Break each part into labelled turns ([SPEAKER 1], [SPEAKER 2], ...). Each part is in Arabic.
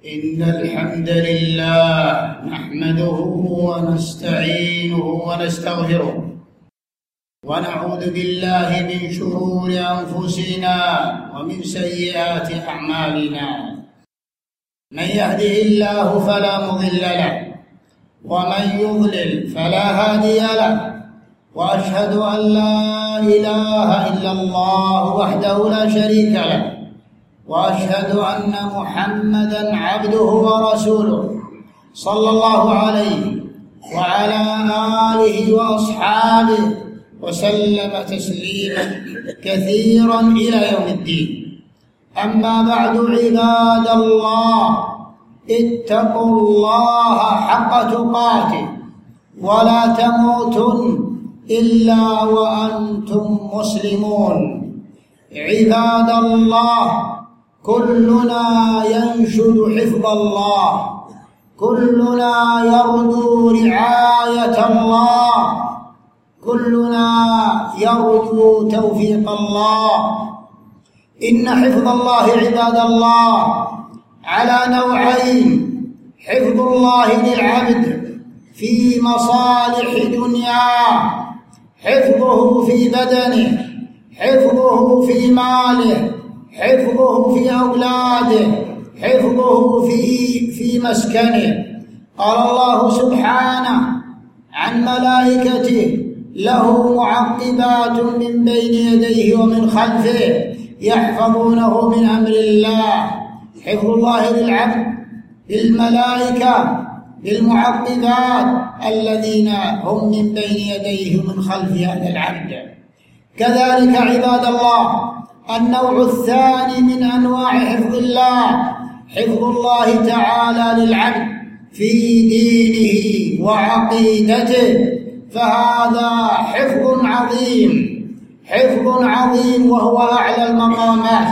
[SPEAKER 1] إن الحمد لله نحمده ونستعينه ونستغفره ونعوذ بالله من شرور أنفسنا ومن سيئات أعمالنا. من يهده الله فلا مضل له ومن يضلل فلا هادي له، وأشهد أن لا إله إلا الله وحده لا شريك له، وأشهد أن محمدًا عبده ورسوله صلى الله عليه وعلى آله وأصحابه وسلم تسليمًا كثيرًا إلى يوم الدين. أما بعد، عباد الله، اتقوا الله حق تقاته ولا تموتن إلا وأنتم مسلمون. عباد الله، كلنا ينشد حفظ الله، كلنا يرجو رعاية الله، كلنا يرجو توفيق الله. إن حفظ الله عباد الله على نوعين: حفظ الله للعبد في مصالح دنياه، حفظه في بدنه، حفظه في ماله، حفظه في أولاده، حفظه في مسكنه. قال الله سبحانه عن ملائكته: له معقبات من بين يديه ومن خلفه يحفظونه من أمر الله. حفظ الله للعبد بالملائكة بالمعقبات الذين هم من بين يديه ومن خلف هذا العبد. كذلك عباد الله، النوع الثاني من أنواع حفظ الله حفظ الله تعالى للعبد في دينه وعقيدته، فهذا حفظ عظيم، حفظ عظيم وهو أعلى المقامات.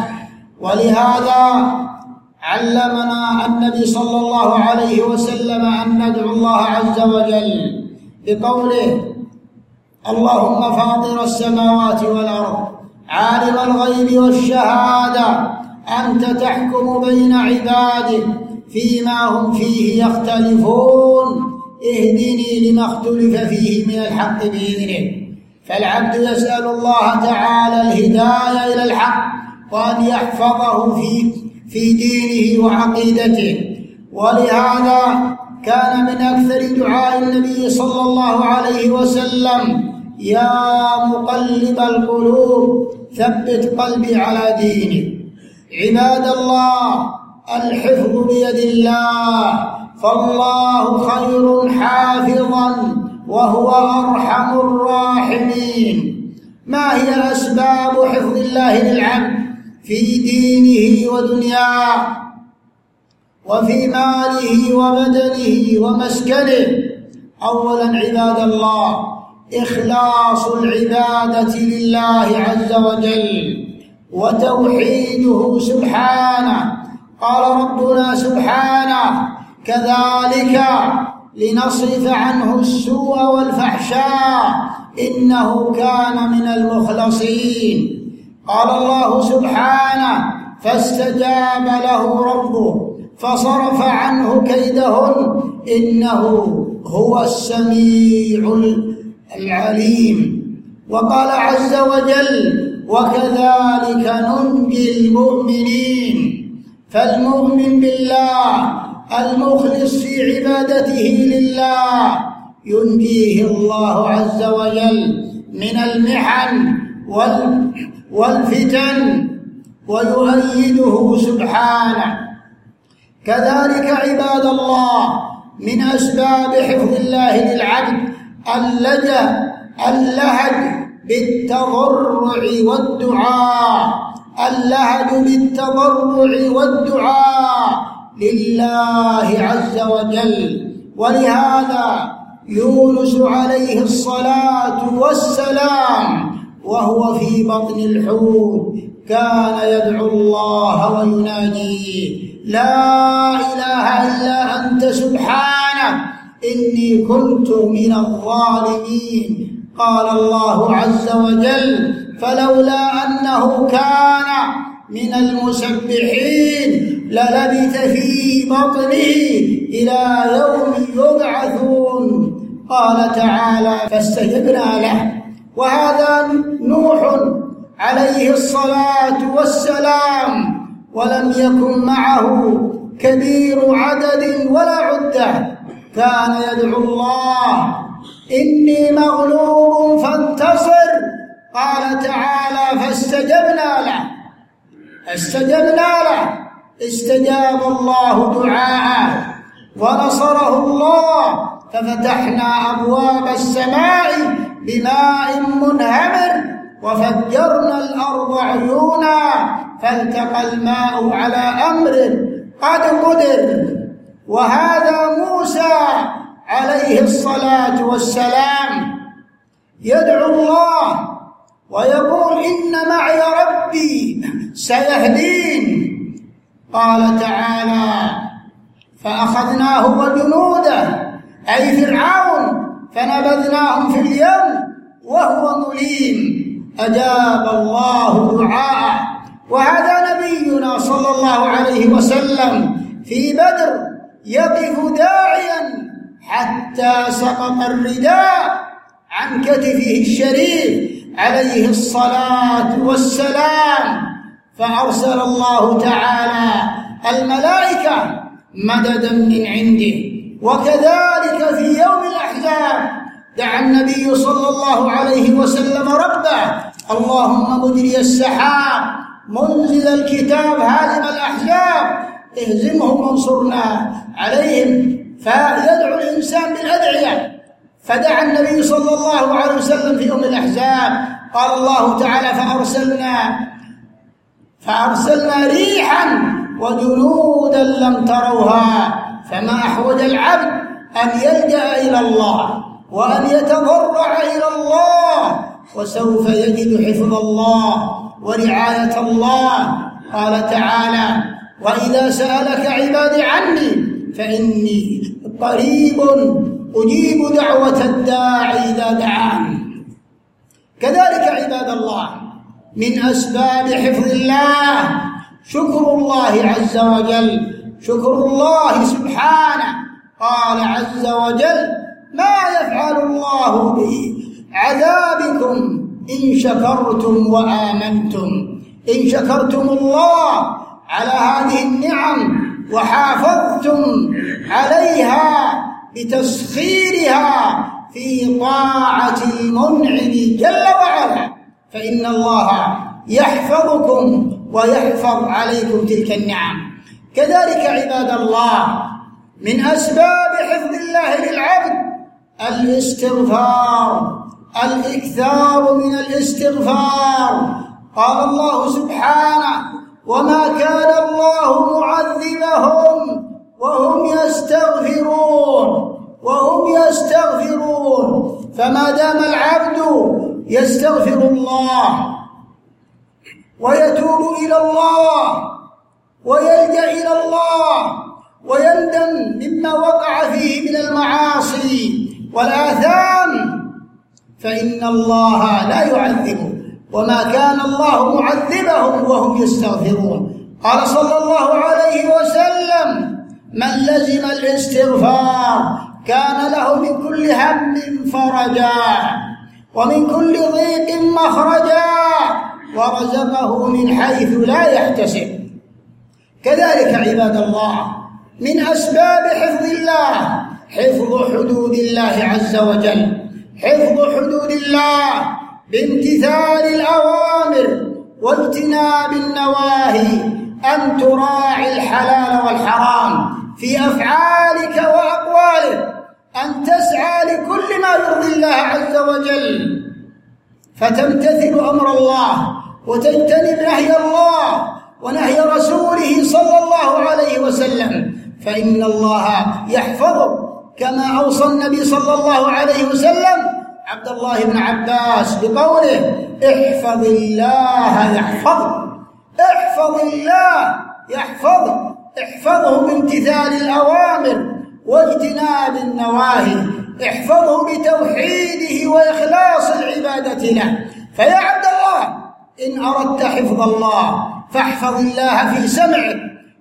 [SPEAKER 1] ولهذا علمنا النبي صلى الله عليه وسلم أن ندعو الله عز وجل بقوله: اللهم فاطر السماوات والأرض عالم الغيب والشهادة أنت تحكم بين عبادك فيما هم فيه يختلفون اهدني لما اختلف فيه من الحق بإذنه. فالعبد يسأل الله تعالى الهداية إلى الحق وأن يحفظه في دينه وعقيدته. ولهذا كان من أكثر دعاء النبي صلى الله عليه وسلم: يا مقلب القلوب ثبت قلبي على دينك. عباد الله، الحفظ بيد الله، فالله خير حافظا وهو أرحم الراحمين. ما هي أسباب حفظ الله للعبد في دينه ودنياه وفي ماله وبدنه ومسكنه؟ أولا عباد الله، إخلاص العبادة لله عز وجل وتوحيده سبحانه. قال ربنا سبحانه: كذلك لنصرف عنه السوء والفحشاء إنه كان من المخلصين. قال الله سبحانه: فاستجاب له ربه فصرف عنه كيدهن إنه هو السميع العليم. وقال عز وجل: وكذلك ننجي المؤمنين. فالمؤمن بالله المخلص في عبادته لله ينجيه الله عز وجل من المحن والفتن ويؤيده سبحانه. كذلك عباد الله، من أسباب حفظ الله للعبد اللهج بالتضرع والدعاء، اللهج بالتضرع والدعاء لله عز وجل. ولهذا يونس عليه الصلاة والسلام وهو في بطن الحوت كان يدعو الله ويناجيه: لا إله إلا أنت سبحانك إني كنت من الظالمين. قال الله عز وجل: فلولا أنه كان من المسبحين للبث في بطنه إلى يوم يبعثون. قال تعالى: فاستجبنا له. وهذا نوح عليه الصلاة والسلام، ولم يكن معه كبير عدد ولا عدة، كان يدعو الله: إني مغلوب فانتصر. قال تعالى: فاستجبنا له. استجاب الله دعاءه ونصره الله، ففتحنا أبواب السماء بماء منهمر وفجرنا الأرض عيونا فالتقى الماء على أمر قد قدر. وهذا موسى عليه الصلاة والسلام يدعو الله ويقول: إن معي ربي سيهدين. قال تعالى: فأخذناه وجنوده أي فرعون فنبذناهم في اليم وهو مليم. أجاب الله دعاءه. وهذا نبينا صلى الله عليه وسلم في بدر يقف داعيا حتى سقط الرداء عن كتفه الشريف عليه الصلاة والسلام، فأرسل الله تعالى الملائكة مددا من عنده. وكذلك في يوم الأحزاب دعا النبي صلى الله عليه وسلم ربه: اللهم مجري السحاب منزل الكتاب هازم الأحزاب اهزمهم وانصرنا عليهم. فيدعو الإنسان بالأدعية. فدعا النبي صلى الله عليه وسلم في يوم الأحزاب، قال الله تعالى: فأرسلنا ريحا وجنودا لم تروها. فما أحوج العبد أن يلجأ إلى الله وأن يتضرع إلى الله، وسوف يجد حفظ الله ورعاية الله. قال تعالى: وإذا سألك عبادي عني فإني قريب أجيب دعوة الداعي إذا دعان. كذلك عباد الله من أسباب حفظ الله شكر الله عز وجل، شكر الله سبحانه. قال عز وجل: ما يفعل الله بعذابكم إن شكرتم وآمنتم. إن شكرتم الله على هذه النعم وحافظتم عليها بتسخيرها في طاعة المنعم جل وعلا، فإن الله يحفظكم ويحفظ عليكم تلك النعم. كذلك عباد الله من أسباب حفظ الله للعبد الاستغفار، الإكثار من الاستغفار. قال الله سبحانه: وما كان الله معذبهم وهم يستغفرون. فما دام العبد يستغفر الله ويتوب إلى الله ويلجأ إلى الله ويندم مما وقع فيه من المعاصي والآثام، فإن الله لا يعذبه. وما كان الله معذبهم وهم يستغفرون. قال صلى الله عليه وسلم: من لزم الاستغفار كان له من كل هم فرجا ومن كل ضيق مخرجا ورزقه من حيث لا يحتسب. كذلك عباد الله من أسباب حفظ الله حفظ حدود الله عز وجل، حفظ حدود الله بامتثال الأوامر واجتناب النواهي، أن تراعي الحلال والحرام في أفعالك وأقوالك، أن تسعى لكل ما يرضي الله عز وجل، فتمتثل أمر الله وتجتنب نهي الله ونهي رسوله صلى الله عليه وسلم، فإن الله يحفظك، كما أوصى النبي صلى الله عليه وسلم عبد الله بن عباس بقوله: احفظ الله يحفظك. احفظ الله يحفظك، احفظه بامتثال الأوامر واجتناب النواهي، احفظه بتوحيده وإخلاص العبادة له. فيا عبد الله إن أردت حفظ الله فاحفظ الله في سمعك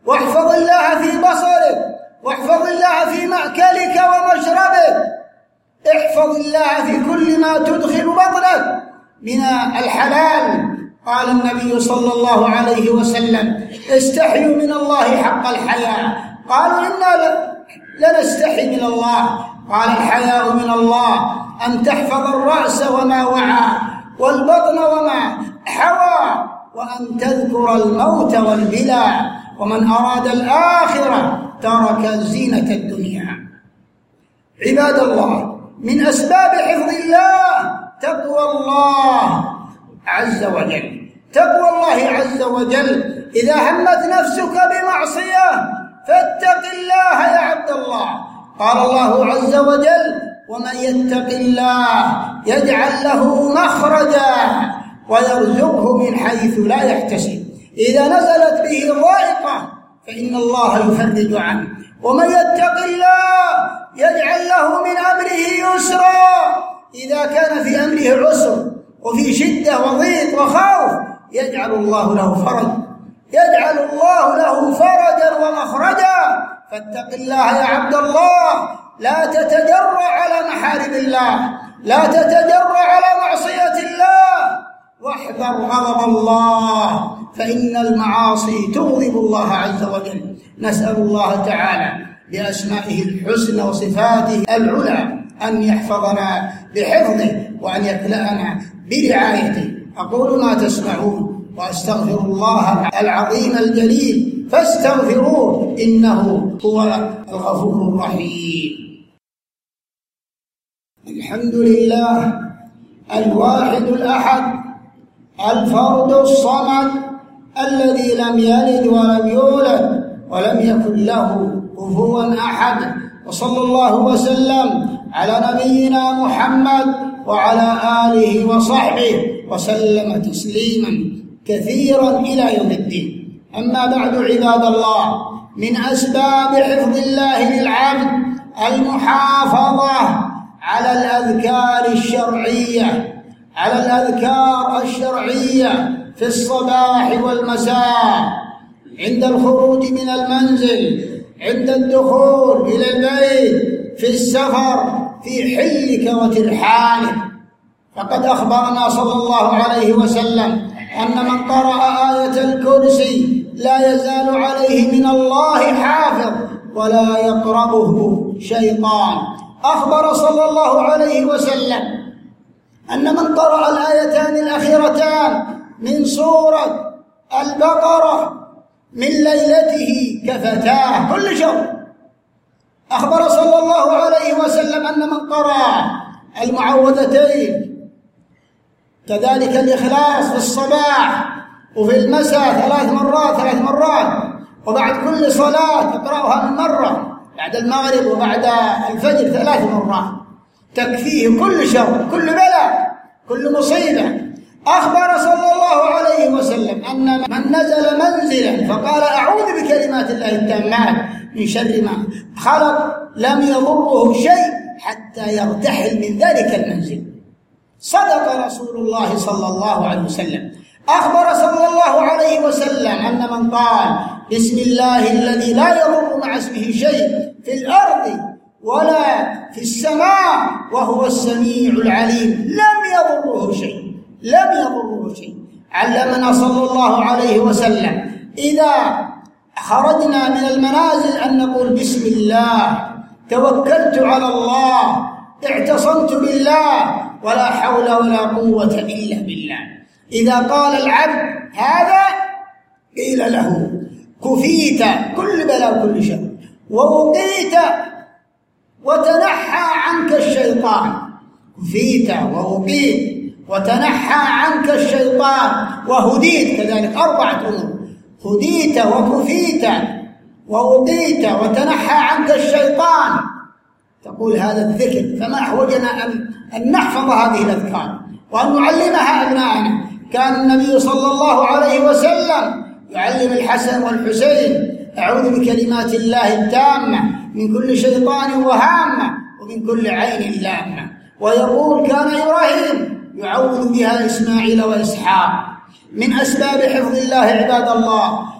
[SPEAKER 1] واحفظ الله في بصرك، واحفظ الله في مأكلك ومشربك، احفظ الله في كل ما تدخل بطنك من الحلال. قال النبي صلى الله عليه وسلم: استحيوا من الله حق الحياء. قالوا: إنا لنستحي من الله. قال: الحياء من الله أن تحفظ الرأس وما وعى، والبطن وما حوى، وأن تذكر الموت والبلى، ومن أراد الآخرة ترك زينة الدنيا. عباد الله، من أسباب حفظ الله تقوى الله عز وجل. تقوى الله عز وجل. إذا همت نفسك بمعصية فاتق الله يا عبد الله. قال الله عز وجل: ومن يتق الله يجعل له مخرجا ويرزقه من حيث لا يحتسب. إذا نزلت به ضائقة فإن الله يفرج عنه. ومن يتق الله يجعل له من أمره يسرا. إذا كان في أمره عسر وفي شدة وضيق وخوف يجعل الله له فرج، يجعل الله له فرجا ومخرجا. فاتق الله يا عبد الله، لا تتجرأ على محارم الله، لا تتجرأ على معصية الله، واحذر غضب الله، فإن المعاصي تغضب الله عز وجل. نسأل الله تعالى بأسمائه الحسنى وصفاته العلى أن يحفظنا بحفظه وأن يكلأنا برعايته. أقول ما تسمعون وأستغفر الله العظيم الجليل فاستغفروه إنه هو الغفور الرحيم. الحمد لله الواحد الأحد الفرد الصمد الذي لم يلد ولم يولد ولم يكن له كفوا أحد. وصلى الله وسلم على نبينا محمد وعلى آله وصحبه وسلم تسليما كثيرا إلى يوم الدين. أما بعد عباد الله، من أسباب حفظ الله للعبد المحافظة على الأذكار الشرعية في الصباح والمساء، عند الخروج من المنزل، عند الدخول إلى البيت، في السفر، في حلك وترحالك. فقد أخبرنا صلى الله عليه وسلم أن من قرأ آية الكرسي لا يزال عليه من الله حافظ ولا يقربه شيطان. أخبر صلى الله عليه وسلم أن من قرأ الآيتان الأخيرتان من سورة البقرة من ليلته كفتاه كل شر. أخبر صلى الله عليه وسلم أن من قرأ المعوذتين كذلك الإخلاص في الصباح وفي المساء 3 مرات، وبعد كل صلاة تقرأها من مرة، بعد المغرب وبعد الفجر 3 مرات، تكفيه كل شر، كل بلاء، كل مصيبة. أخبر صلى الله عليه وسلم أن من نزل منزلا فقال: أعوذ بكلمات الله التامات من شر ما خلق لم يضره شيء حتى يرتحل من ذلك المنزل. صدق رسول الله صلى الله عليه وسلم. أخبر صلى الله عليه وسلم أن من قال: بسم الله الذي لا يضر مع اسمه شيء في الأرض ولا في السماء وهو السميع العليم لم يضره شيء. علمنا صلى الله عليه وسلم إذا خرجنا من المنازل أن نقول: بسم الله، توكلت على الله، اعتصمت بالله، ولا حول ولا قوة إلا بالله. إذا قال العبد هذا قيل له: كفيت كل بلاء وكل شر، ووقيت وتنحى عنك الشيطان. كفيت ووقيت وتنحى عنك الشيطان وهديت، كذلك 4 أمور: هديت وكفيت ووقيت وتنحى عنك الشيطان. تقول هذا الذكر، فما أحوجنا أن نحفظ هذه الأذكار وأن نعلمها أبنائنا. كان النبي صلى الله عليه وسلم يعلم الحسن والحسين: أعوذ بكلمات الله التامة من كل شيطان وهامة ومن كل عين لامة. ويقول: كان إبراهيم يعوذ بها إسماعيل وإسحاق. من أسباب حفظ الله عباد الله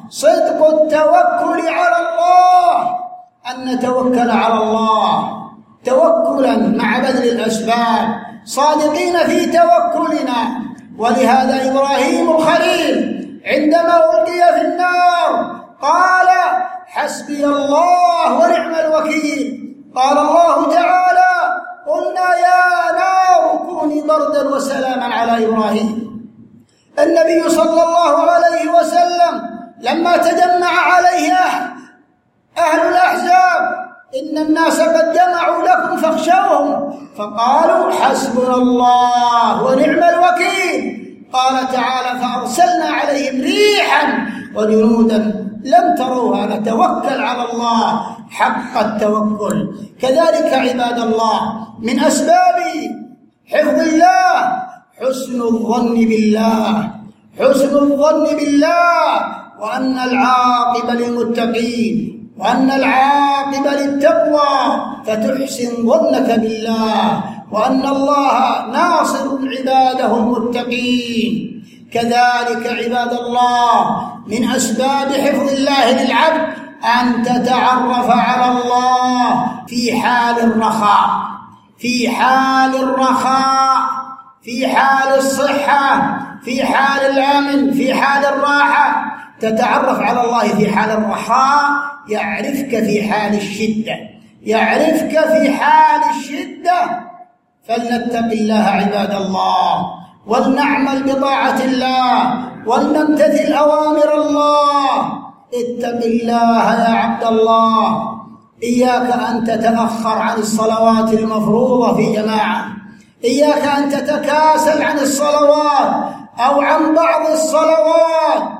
[SPEAKER 1] صدق التوكل على الله، أن نتوكل على الله توكلا مع بذل الأسباب، صادقين في توكلنا. ولهذا إبراهيم الخليل عندما ألقي في النار قال حسبي الله ونعم الوكيل. قال الله تعالى قلنا يا نار كوني بردا وسلاما على إبراهيم. النبي صلى الله عليه وسلم لما تجمع عليه أهل الأحزاب إن الناس قد جمعوا لكم فاخشوهم، فقالوا حسبنا الله ونعم الوكيل. قال تعالى فأرسلنا عليهم ريحا وجنودا لم تروها نتوكل على الله حق التوكل. كذلك عباد الله من أسباب حفظ الله حسن الظن بالله، حسن الظن بالله، وأن العاقبة للمتقين، وأن العاقبة للتقوى، فتحسن ظنك بالله، وأن الله ناصر عباده المتقين. كذلك عباد الله من أسباب حفظ الله للعبد أن تتعرف على الله في حال الرخاء، في حال الرخاء، في حال الصحة، في حال الأمن، في حال الراحة. تتعرف على الله في حال الرخاء يعرفك في حال الشدة، يعرفك في حال الشدة. فلنتق الله عباد الله، ولنعمل بطاعة الله، ولنمتثل أوامر الله. اتق الله يا عبد الله، إياك أن تتأخر عن الصلوات المفروضة في جماعة، إياك أن تتكاسل عن الصلوات أو عن بعض الصلوات،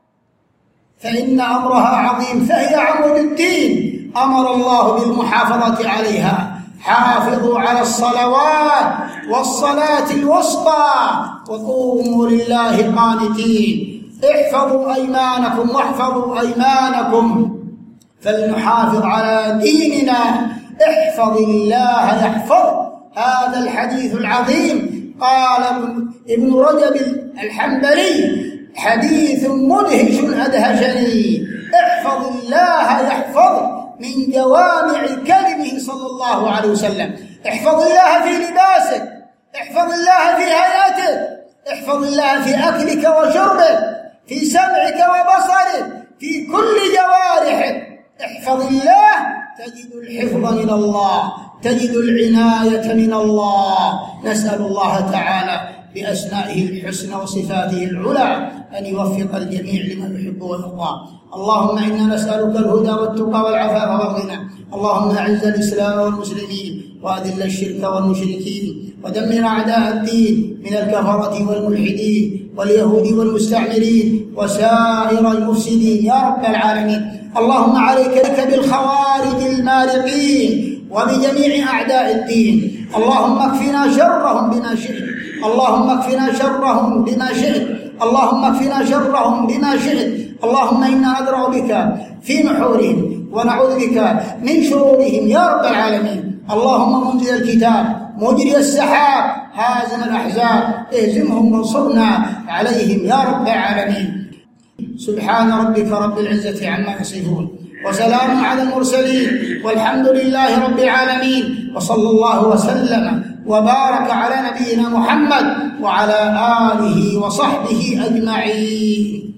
[SPEAKER 1] فإن أمرها عظيم، فهي عمود الدين. أمر الله بالمحافظة عليها. حافظوا على الصلوات والصلاة الوسطى وقوموا لله قانتين. احفظوا أيمانكم واحفظوا أيمانكم، فلنحافظ على ديننا. احفظ الله يحفظ. هذا الحديث العظيم قال ابن رجب الحنبلي حديث مدهش أدهشني. احفظ الله يحفظ من جوامع كلمه صلى الله عليه وسلم. احفظ الله في لباسك، احفظ الله في هيئتك، احفظ الله في أكلك وشربك، في سمعك وبصرك، في كل جوارحك. احفظ الله تجد الحفظ من الله، تجد العناية من الله. نسأل الله تعالى بأسمائه الحسنى وصفاته العلى أن يوفق الجميع لما يحب ويرضى. اللهم إنا نسألك الهدى والتقى والعفاف والغنى. اللهم أعز الإسلام والمسلمين، وأذل الشرك والمشركين، ودمر أعداء الدين من الكفرة والملحدين واليهود والمستعمرين وسائر المفسدين يا رب العالمين. اللهم عليك بالخوارج المارقين وبجميع أعداء الدين. اللهم اكفنا شرهم بما شئت، اللهم اكفنا شرهم بما شئت، اللهم اكفنا شرهم بما شئت. اللهم إنا ندرأ بك في نحورهم ونعوذ بك من شرورهم يا رب العالمين. اللهم منزل الكتاب، مجري السحاب، هازم الأحزاب، اهزمهم وانصرنا عليهم يا رب العالمين. سبحان ربك رب العزة عما يصفون، وسلام على المرسلين، والحمد لله رب العالمين. وصلى الله وسلم وبارك على نبينا محمد وعلى آله وصحبه أجمعين.